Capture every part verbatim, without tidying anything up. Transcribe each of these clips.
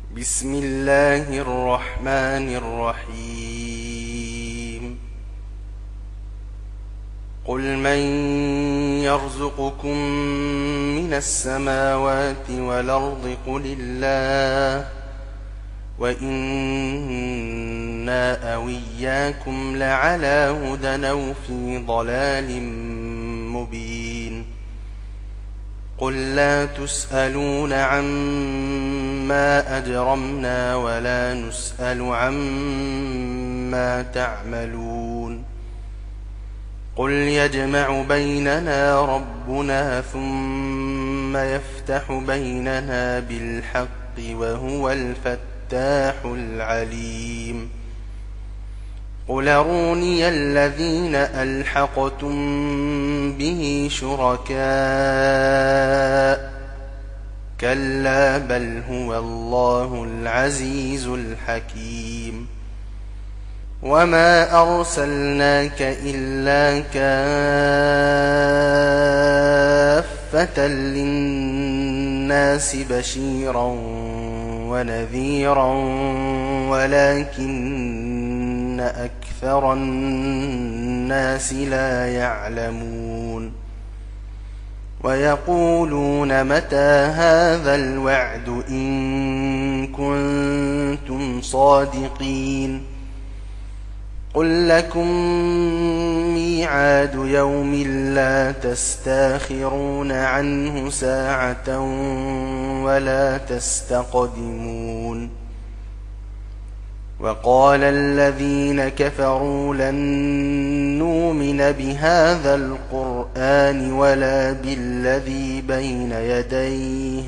بسم الله الرحمن الرحيم قل من يرزقكم من السماوات والأرض قل الله وإنا أو إياكم لعلى هدى أو في ضلال مبين قل لا تسألون عما أجرمنا ولا نسأل عما تعملون قل يجمع بيننا ربنا ثم يفتح بيننا بالحق وهو الفتاح العليم قل أروني الذين ألحقتم به شركاء كلا بل هو الله العزيز الحكيم وما أرسلناك إلا كافة للناس بشيرا ونذيرا ولكن أكثر الناس لا يعلمون ويقولون متى هذا الوعد إن كنتم صادقين قل لكم ميعاد يوم لا تستاخرون عنه ساعة ولا تستقدمون وقال الذين كفروا لن نؤمن بهذا القرآن ولا بالذي بين يديه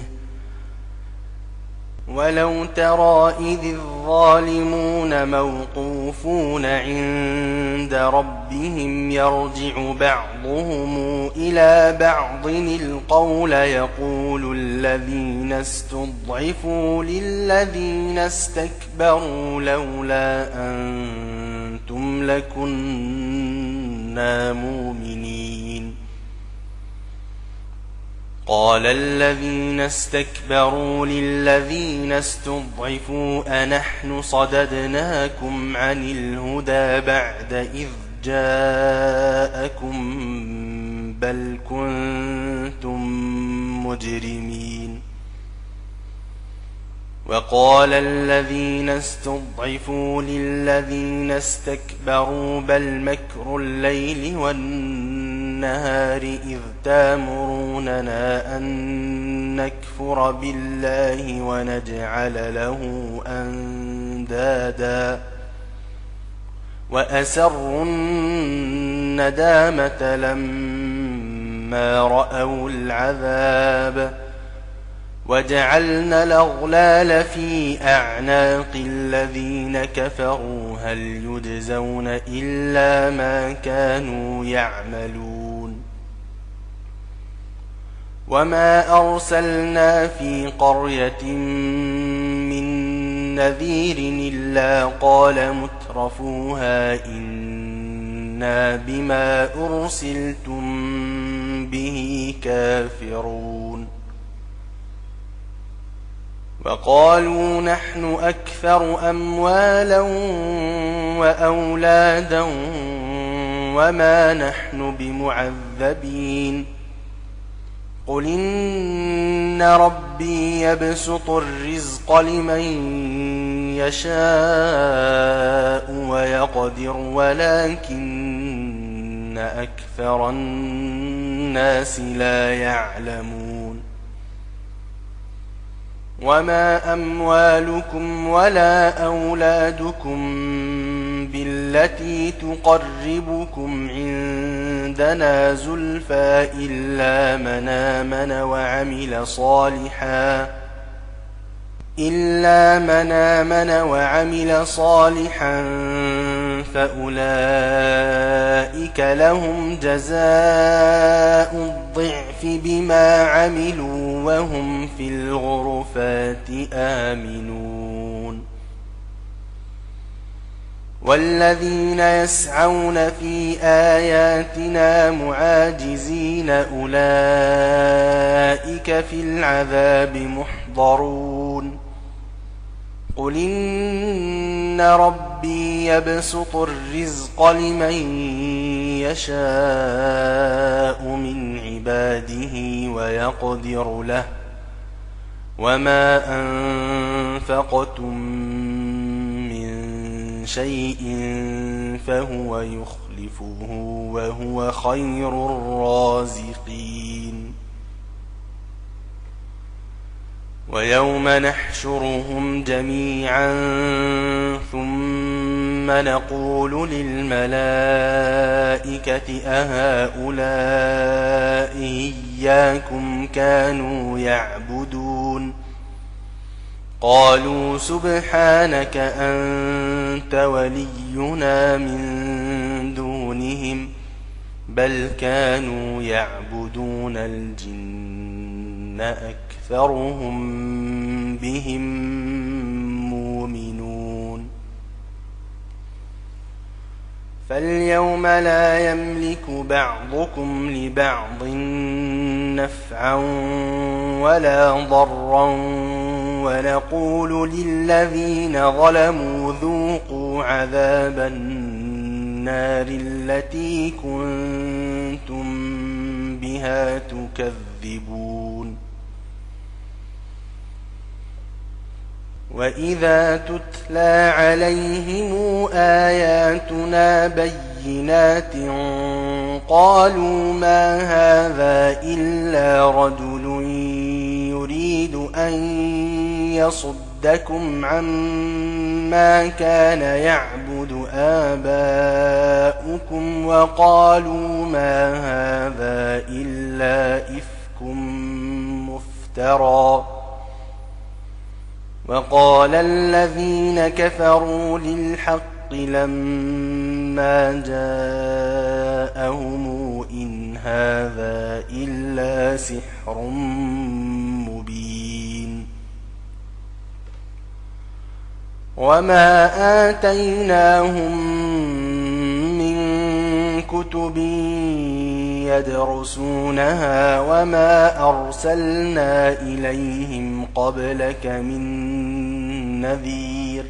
ولو ترى إذ الظالمون موقوفون عند ربهم يرجع بعضهم إلى بعض القول يقول الذين استضعفوا للذين استكبروا لولا أنتم لكنا مؤمنين قال الذين استكبروا للذين استضعفوا أنحن صددناكم عن الهدى بعد إذ جاءكم بل كنتم مجرمين وقال الذين استضعفوا للذين استكبروا بل مكر الليل والنهار إذ تامروننا أن نكفر بالله ونجعل له أندادا وأسروا الندامة لما رأوا العذاب وجعلنا الأغلال في أعناق الذين كفروا هل يجزون إلا ما كانوا يعملون وما أرسلنا في قرية من نذير إلا قال مترفوها إنا بما أرسلتم به كافرون وقالوا نحن أكثر أموالا وأولادا وما نحن بمعذبين قل إن ربي يبسط الرزق لمن يشاء ويقدر ولكن أكثر الناس لا يعلمون وما أموالكم ولا أولادكم بالتي تقربكم عندنا زلفى إلا من آمن وعمل صالحا إلا من آمن وعمل صالحا فأولئك لهم جزاء الضعف بما عملوا وهم في الغرفات آمنون والذين يسعون في آياتنا معاجزين أولئك في العذاب محضرون قل إن ربي يبسط الرزق لمن يشاء من عباده ويقدر له وما أنفقتم من شيء فهو يخلفه وهو خير الرازقين ويوم نحشرهم جميعا ثم نقول للملائكة أهؤلاء إياكم كانوا يعبدون قالوا سبحانك أنت ولينا من دونهم بل كانوا يعبدون الجن أكثرهم بهم مؤمنون فاليوم لا يملك بعضكم لبعض نفعا ولا ضرا ونقول للذين ظلموا ذوقوا عذاب النار التي كنتم بها تكذبون وإذا تتلى عليهم آياتنا بينات قالوا ما هذا إلا رجل يريد أن يصدكم عما كان يعبد آباؤكم وقالوا ما هذا إلا إفك مفترى وقال الذين كفروا للحق لما جاءهم إن هذا إلا سحر مبين وما آتيناهم من كتب يدرسونها وما أرسلنا إليهم قبلك من نذير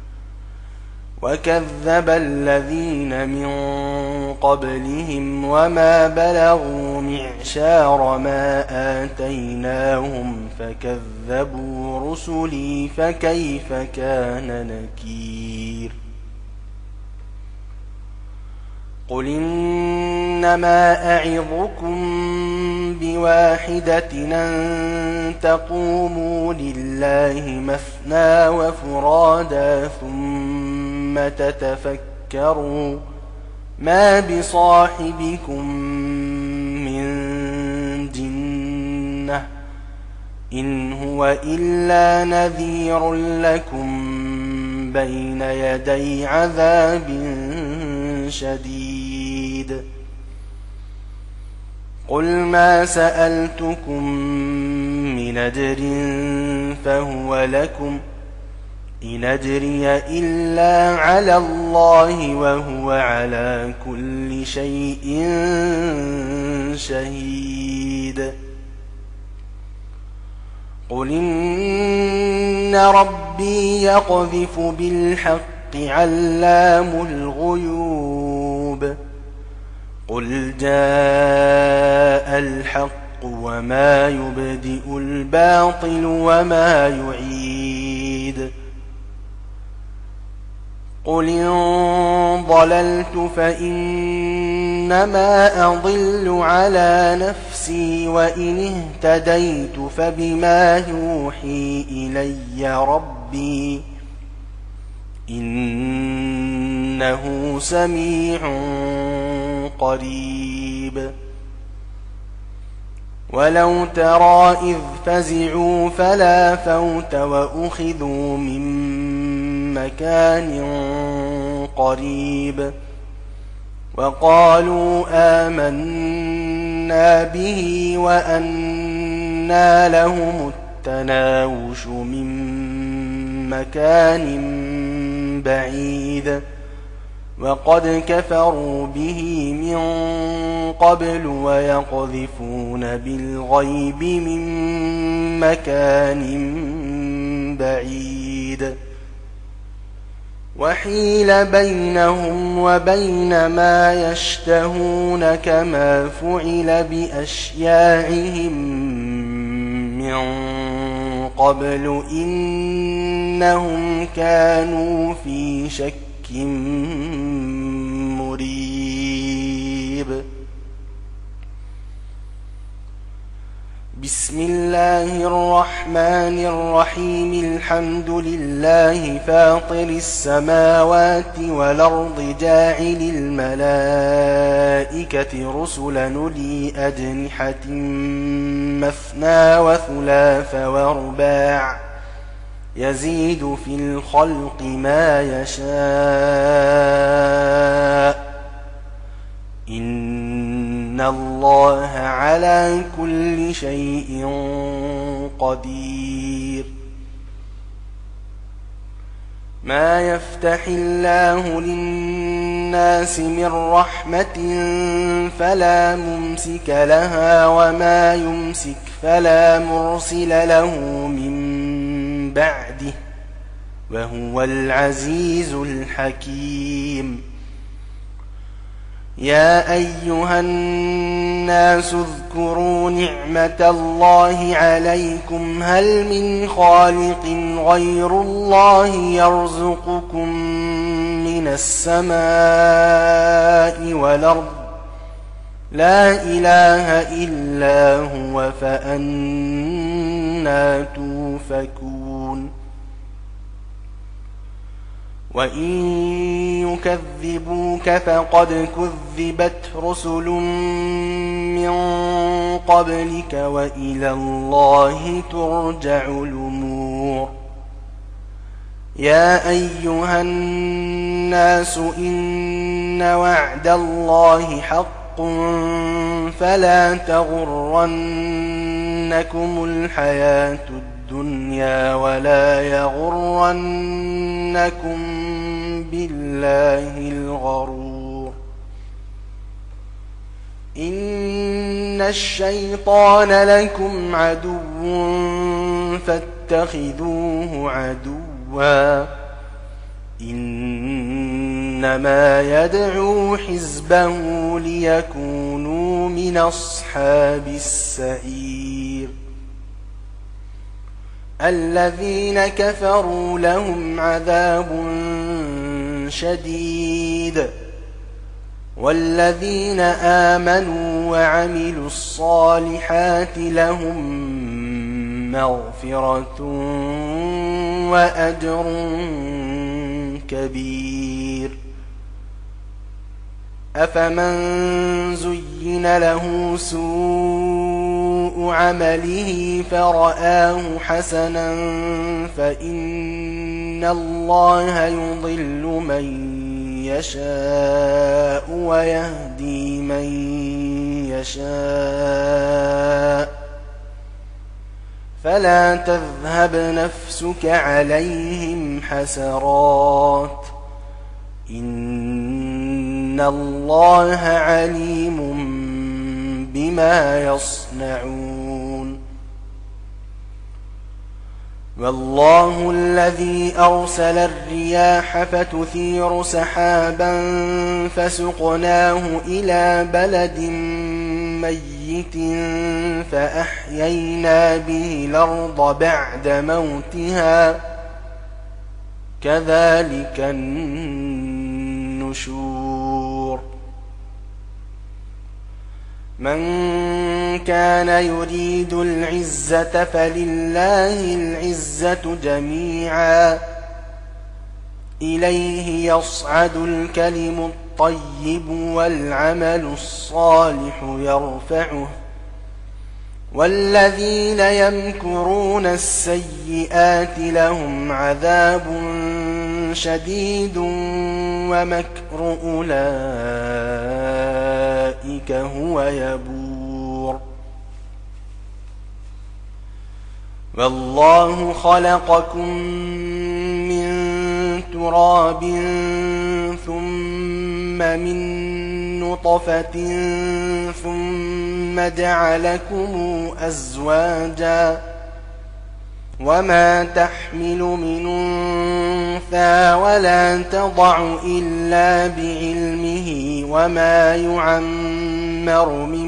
وكذب الذين من قبلهم وما بلغوا معشار ما آتيناهم فكذبوا رسلي فكيف كان نكير قل إنما أعظكم بواحدة أن تقوموا لله مثنى وفرادا ثم تتفكروا ما بصاحبكم من جنة إن هو إلا نذير لكم بين يدي عذاب شديد قل ما سألتكم من أجر فهو لكم إن أجري إلا على الله وهو على كل شيء شهيد قل إن ربي يقذف بالحق علام الغيوب قل جاء الحق وما يبدئ الباطل وما يعيد قل إن ضللت فإنما أضل على نفسي وإن اهتديت فبما يوحي إلي ربي إنه سميع قريب ولو ترى إذ فزعوا فلا فوت وأخذوا من مكان قريب وقالوا آمنا به وأنى لهم التناوش من مكان بعيد وقد كفروا به من قبل ويقذفون بالغيب من مكان بعيد وحيل بينهم وبين ما يشتهون كما فعل بأشياعهم من قبل إنهم كانوا في شك مريب. بسم الله الرحمن الرحيم. الحمد لله فاطر السماوات والأرض جاعل الملائكة رسلا أولي أجنحة مثنى وثلاث ورباع يزيد في الخلق ما يشاء إن الله على كل شيء قدير. ما يفتح الله للناس من رحمة فلا ممسك لها وما يمسك فلا مرسل له من بعده وهو العزيز الحكيم. يا أيها الناس اذكروا نعمة الله عليكم هل من خالق غير الله يرزقكم من السماء والأرض لا إله إلا هو فأنى توفكون. وإن يكذبوك فقد كذبت رسل من قبلك وإلى الله ترجع الأمور. يا أيها الناس إن وعد الله حق فلا تغرنكم الحياة الدنيا ولا يغرنكم بالله الغرور. إن الشيطان لكم عدو فاتخذوه عدوا إنما يدعو حزبه ليكونوا من أصحاب السعير. الذين كفروا لهم عذاب شديد والذين آمنوا وعملوا الصالحات لهم مغفرة وأجر كبير. أفمن زين له سوء عمله فرآه حسنا فإن الله يضل من يشاء ويهدي من يشاء فلا تذهب نفسك عليهم حسرات إن الله عليم بما يصنعون. والله الذي أرسل الرياح فتثير سحابا فسقناه إلى بلد ميت فأحيينا به الأرض بعد موتها كذلك النشور. من كان يريد العزة فلله العزة جميعا إليه يصعد الكلم الطيب والعمل الصالح يرفعه والذين يمكرون السيئات لهم عذاب شديد ومكر أولئك هو يبور. والله خلقكم من تراب ثم من نطفة ثم جعلكم أزواجا وما تحمل من أنثى ولا تضع إلا بعلمه وما يعمر من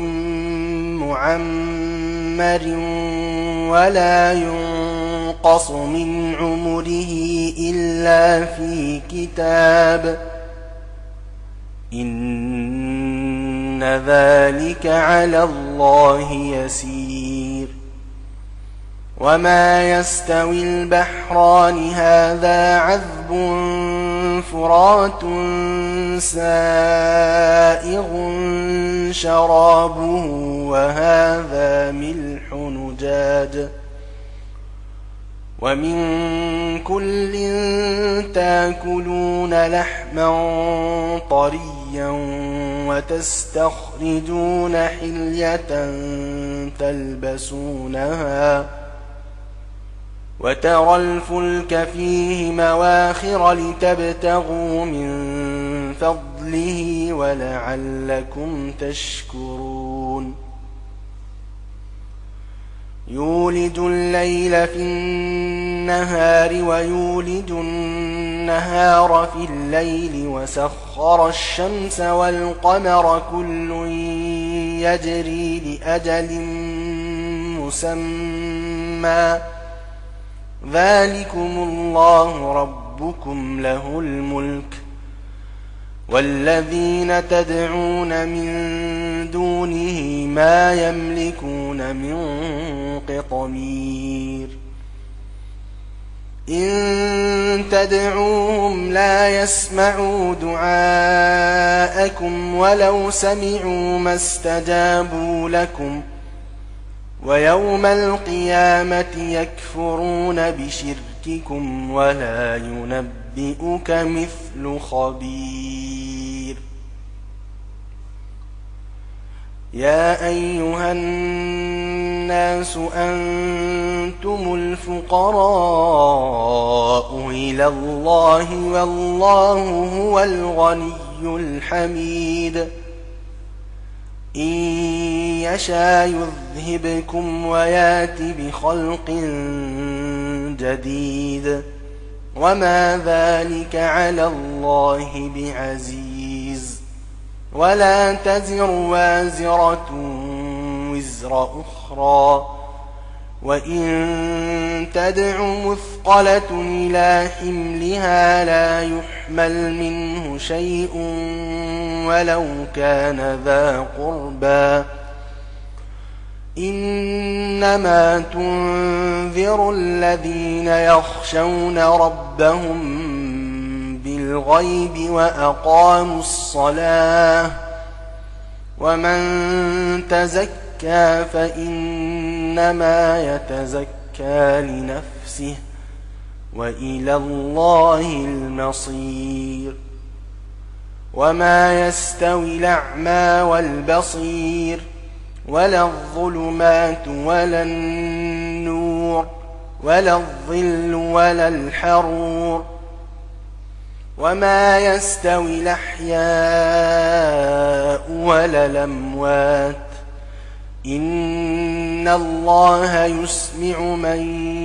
معمر ولا ينقص من عمره إلا في كتاب إن ذلك على الله يسير وما يستوي البحران هذا عذب فرات سائغ شرابه وهذا ملح نجاج ومن كل تاكلون لحما طريا وتستخرجون حلية تلبسونها وترى الفلك فيه مواخر لتبتغوا من فضله ولعلكم تشكرون يولج الليل في النهار ويولج النهار في الليل وسخر الشمس والقمر كل يجري لأجل مسمى ذلكم الله ربكم له الملك والذين تدعون من دونه ما يملكون من قطمير إن تدعوهم لا يسمعوا دعاءكم ولو سمعوا ما استجابوا لكم ويوم القيامة يكفرون بشرككم ولا ينبئك مثل خبير يا أيها الناس أنتم الفقراء إلى الله والله هو الغني الحميد إن يشاء يذهبكم ويات بخلق جديد وما ذلك على الله بعزيز ولا تزر وازرة وزر أخرى وإن تدع مثقلة إلى حملها لا يحمل منه شيء ولو كان ذا قربى إنما تنذر الذين يخشون ربهم بالغيب وأقاموا الصلاة ومن تزكى فإنما يتزكى لنفسه وإلى الله المصير وما يستوي الأعمى والبصير ولا الظلمات ولا النور ولا الظل ولا الحرور وما يستوي الأحياء ولا الأموات إن الله يسمع من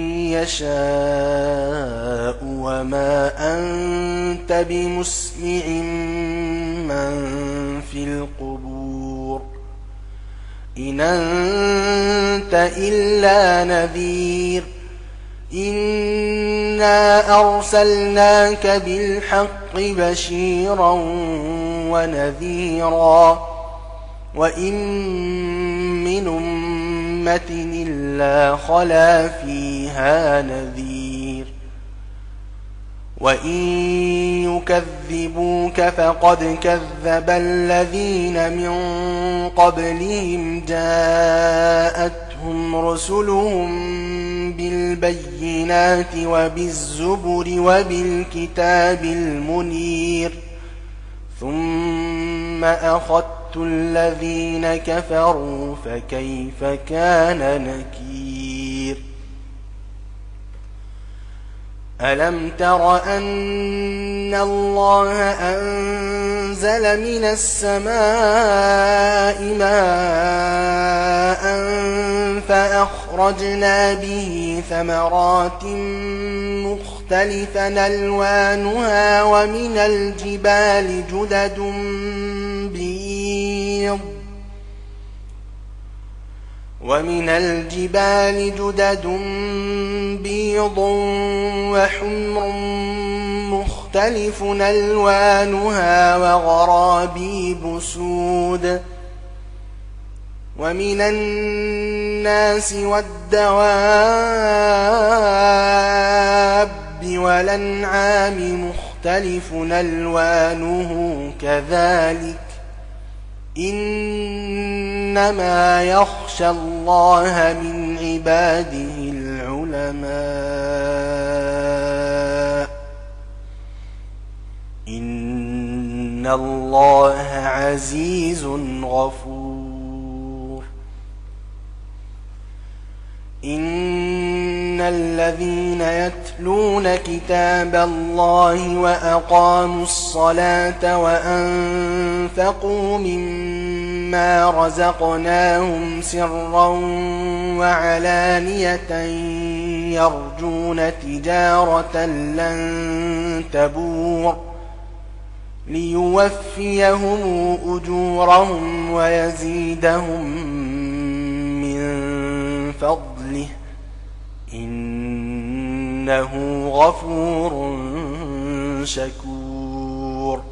يشاء وما أنت بمسمع من في القبور إن أنت إلا نذير إنا أرسلناك بالحق بشيرا ونذيرا وإن من أمة إلا خلا فيها نذير وإن يكذبوك فقد كذب الذين من قبلهم جاءتهم رسلهم بالبينات وبالزبر وبالكتاب المنير ثم أخذت الذين كفروا فكيف كان نكير ألم تر أن الله أنزل من السماء ماء فأخرج أخرجنا به ثمرات مختلفا ألوانها ومن الجبال جدد بيض ومن الجبال جدد بيض وحمر مختلف ألوانها وغرابيب سود ومن الناس والدواب والأنعام مختلف ألوانه كذلك إنما يخشى الله من عباده العلماء إن الله عزيز غفور إن الذين يتلون كتاب الله وأقاموا الصلاة وأنفقوا مما رزقناهم سرا وعلانية يرجون تجارة لن تبور ليوفيهم أجورهم ويزيدهم من فضله إنه غفور شكور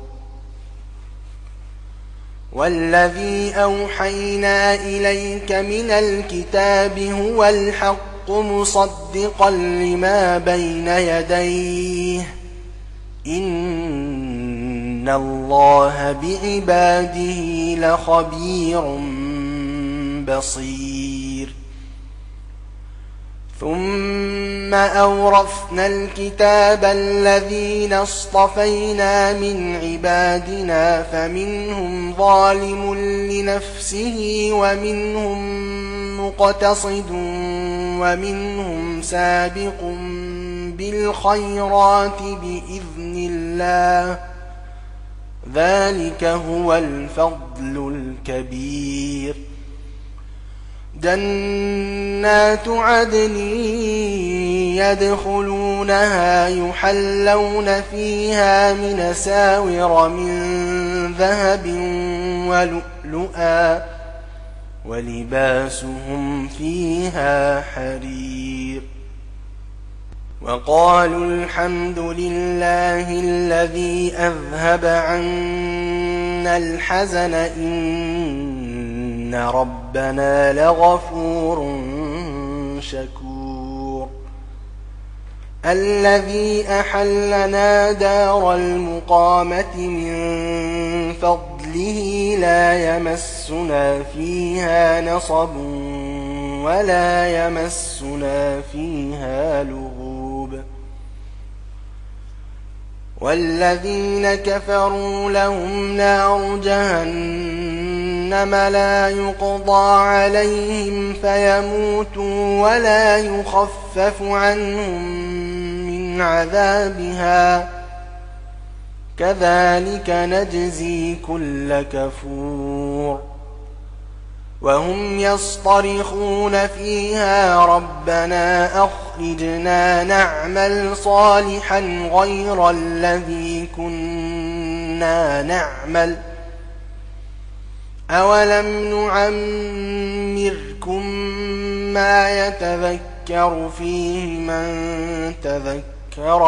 والذي أوحينا إليك من الكتاب هو الحق مصدقا لما بين يديه إن الله بعباده لخبير بصير ثم أورثنا الكتاب الذين اصطفينا من عبادنا فمنهم ظالم لنفسه ومنهم مقتصد ومنهم سابق بالخيرات بإذن الله ذلك هو الفضل الكبير جنات عدن يدخلونها يحلون فيها من أساور من ذهب ولؤلؤا ولباسهم فيها حرير وقالوا الحمد لله الذي أذهب عنا الحزن إن ربنا لغفور شكور الذي أحلنا دار المقامة من فضله لا يمسنا فيها نصب ولا يمسنا فيها لغوب والذين كفروا لهم نار جهنم لا يقضى عليهم فيموتوا ولا يخفف عنهم من عذابها كذلك نجزي كل كفور وهم يصطرخون فيها ربنا أخرجنا نعمل صالحا غير الذي كنا نعمل أولم نعمركم ما يتذكر فيه من تذكر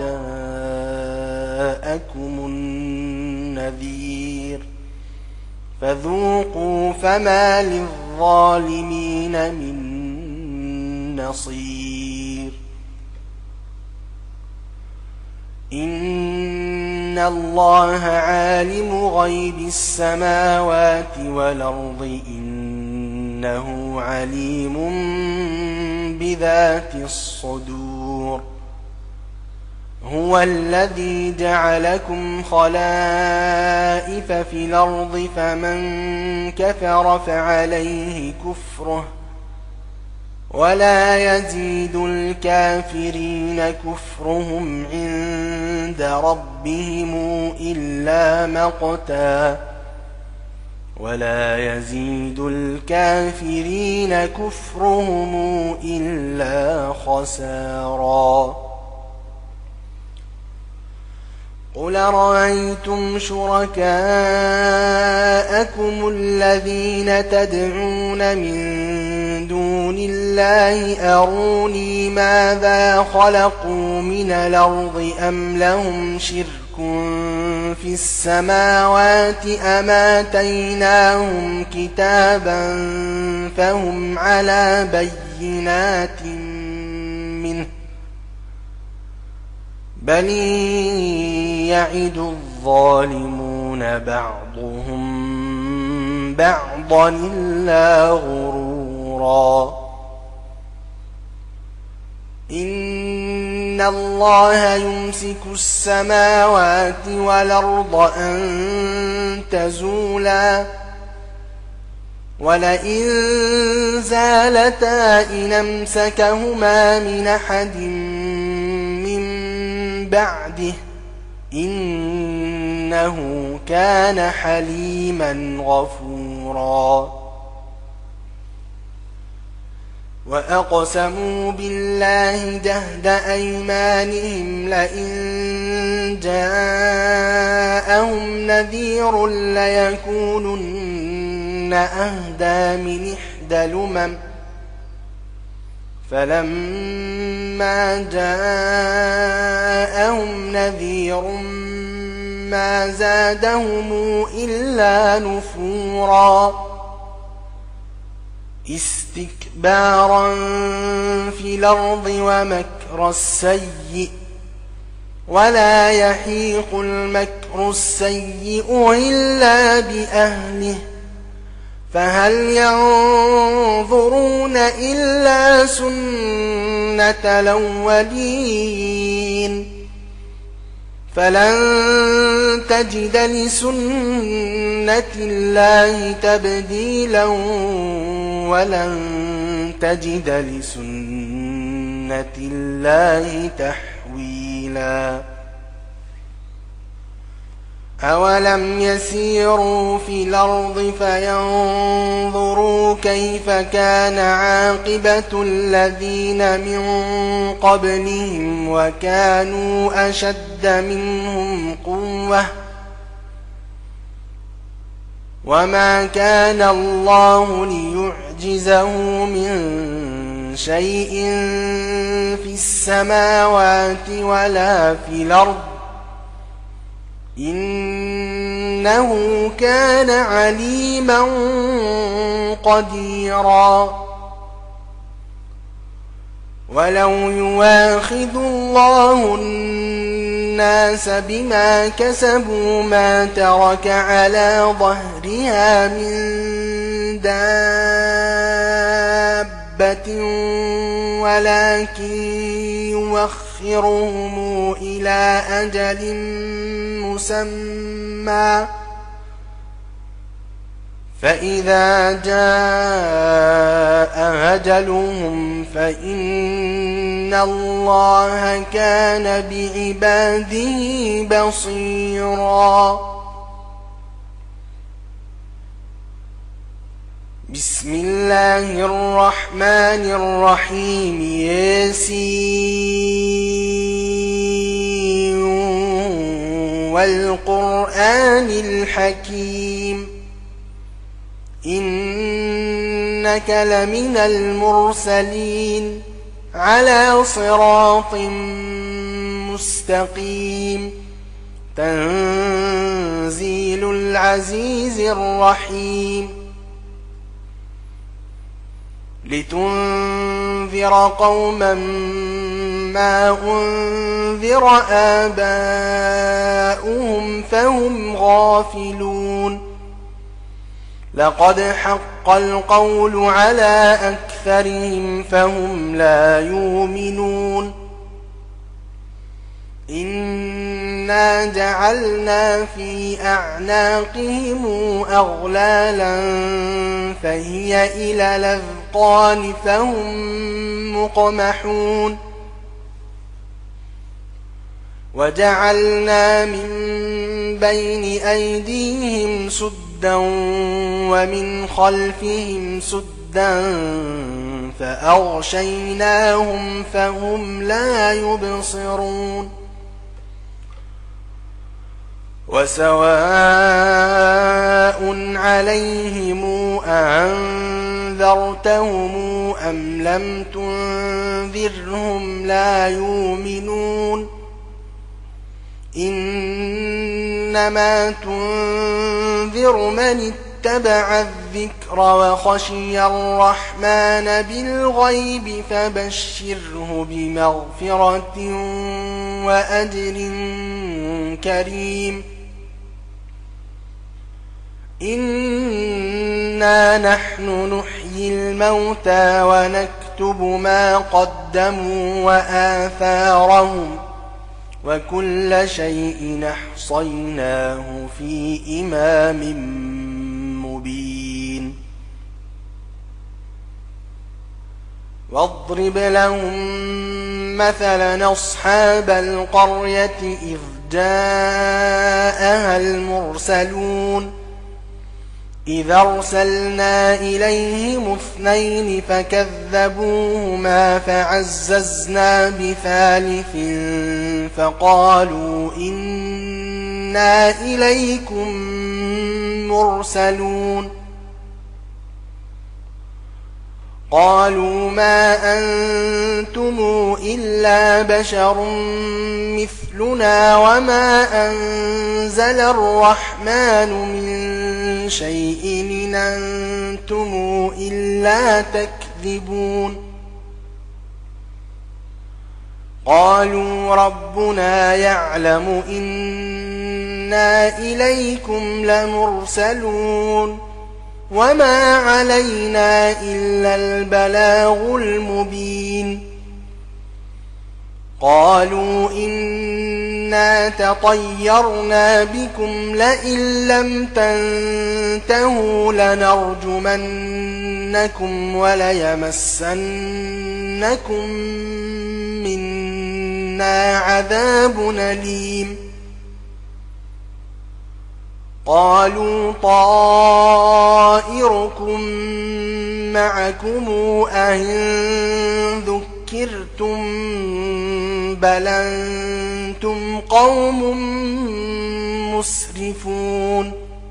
وجاءكم النذير فذوقوا فما للظالمين من نصير إن الله عالم غيب السماوات والأرض إنه عليم بذات الصدور هو الذي جعلكم خلائف في الأرض فمن كفر فعليه كفره ولا يزيد الكافرين كفرهم عند ربهم إلا مقتا ولا يزيد الكافرين كفرهم إلا خسارا. قل رأيتم شركاءكم الذين تدعون من دون الله أروني ماذا خلقوا من الأرض أم لهم شرك في السماوات أم آتيناهم كتابا فهم على بينات منه بل يعد الظالمون بعضهم بعضا إلا غرورا. إن الله يمسك السماوات والأرض أن تزولا ولئن زالتا إن أمسكهما من أحد من بعده إنه كان حليما غفورا. وأقسموا بالله جهد أيمانهم لئن جاءهم نذير ليكونن أهدى من إحدى الأمم فلما جاءهم نذير ما زادهم إلا نفورا استكبارا في الأرض ومكر السيء ولا يحيق المكر السيء إلا بأهله فهل ينظرون إلا سنة الأولين فلن تجد لسنة الله تبديلا ولن تجد لسنة الله تحويلا. أولم يسيروا في الأرض فينظروا كيف كان عاقبة الذين من قبلهم وكانوا أشد منهم قوة وما كان الله ليعجزه من شيء في السماوات ولا في الأرض إنه كان عليما قديرا. ولو يواخذ الله الناس بما كسبوا ما ترك على ظهرها من دابة ولكن يوخرهم إلى أجل مسمى فإذا جاء أجلهم فإن الله كان بعباده بصيرا. بسم الله الرحمن الرحيم ياسين والقرآن الحكيم إنك لمن المرسلين على صراط مستقيم تنزيل العزيز الرحيم لتنذر قوما ما أنذر آباؤهم فهم غافلون لقد حق القول على أكثرهم فهم لا يؤمنون إنا جعلنا في أعناقهم أغلالا فهي إلى الأذقان فهم مقمحون وجعلنا من بين أيديهم سدا سدا ومن خلفهم سدا فأغشيناهم فهم لا يبصرون وسواء عليهم أأنذرتهم أم لم تنذرهم لا يؤمنون إنما تنذر من اتبع الذكر وخشي الرحمن بالغيب فبشره بمغفرة وأجر كريم إنا نحن نحيي الموتى ونكتب ما قدموا وآثارهم وكل شيء أحصيناه في إمام مبين واضرب لهم مثلا أصحاب القرية إذ جاءها المرسلون إذ أرسلنا إليهم اثنين فكذبوهما فعززنا بثالث فقالوا إنا إليكم مرسلون قالوا ما أنتم إلا بشر مثلنا وما أنزل الرحمن من شيء إن أنتم إلا تكذبون قالوا ربنا يعلم إنا إليكم لمرسلون وما علينا إلا البلاغ المبين قالوا إنا تطيرنا بكم لئن لم تنتهوا لنرجمنكم وليمسنكم منا عذاب أليم قالوا طائركم معكم أئن ذكرتم بل أنتم قوم مسرفون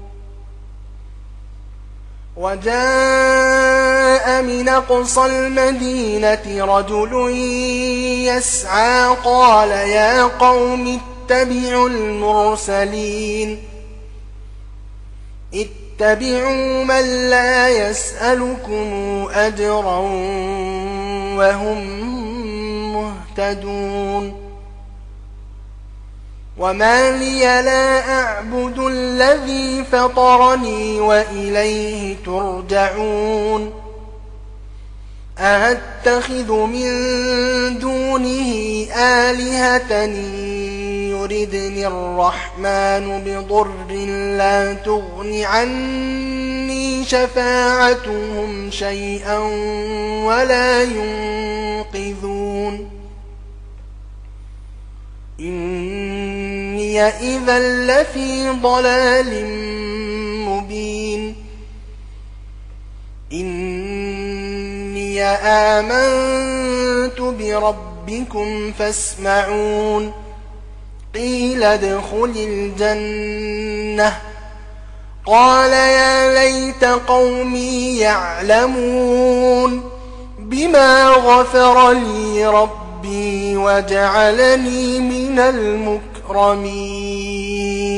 وجاء من أقصى المدينة رجل يسعى قال يا قوم اتبعوا المرسلين اتبعوا من لا يسألكم أجرا وهم مهتدون وما لي لا أعبد الذي فطرني وإليه ترجعون أأتخذ من دونه آلهة يردني الرحمن بضر لا تغن عني شفاعتهم شيئا ولا ينقذون إني إذا لفي ضلال مبين إني آمنت بربكم فاسمعون قيل ادخل الجنة قال يا ليت قومي يعلمون بما غفر لي ربي وجعلني من المكرمين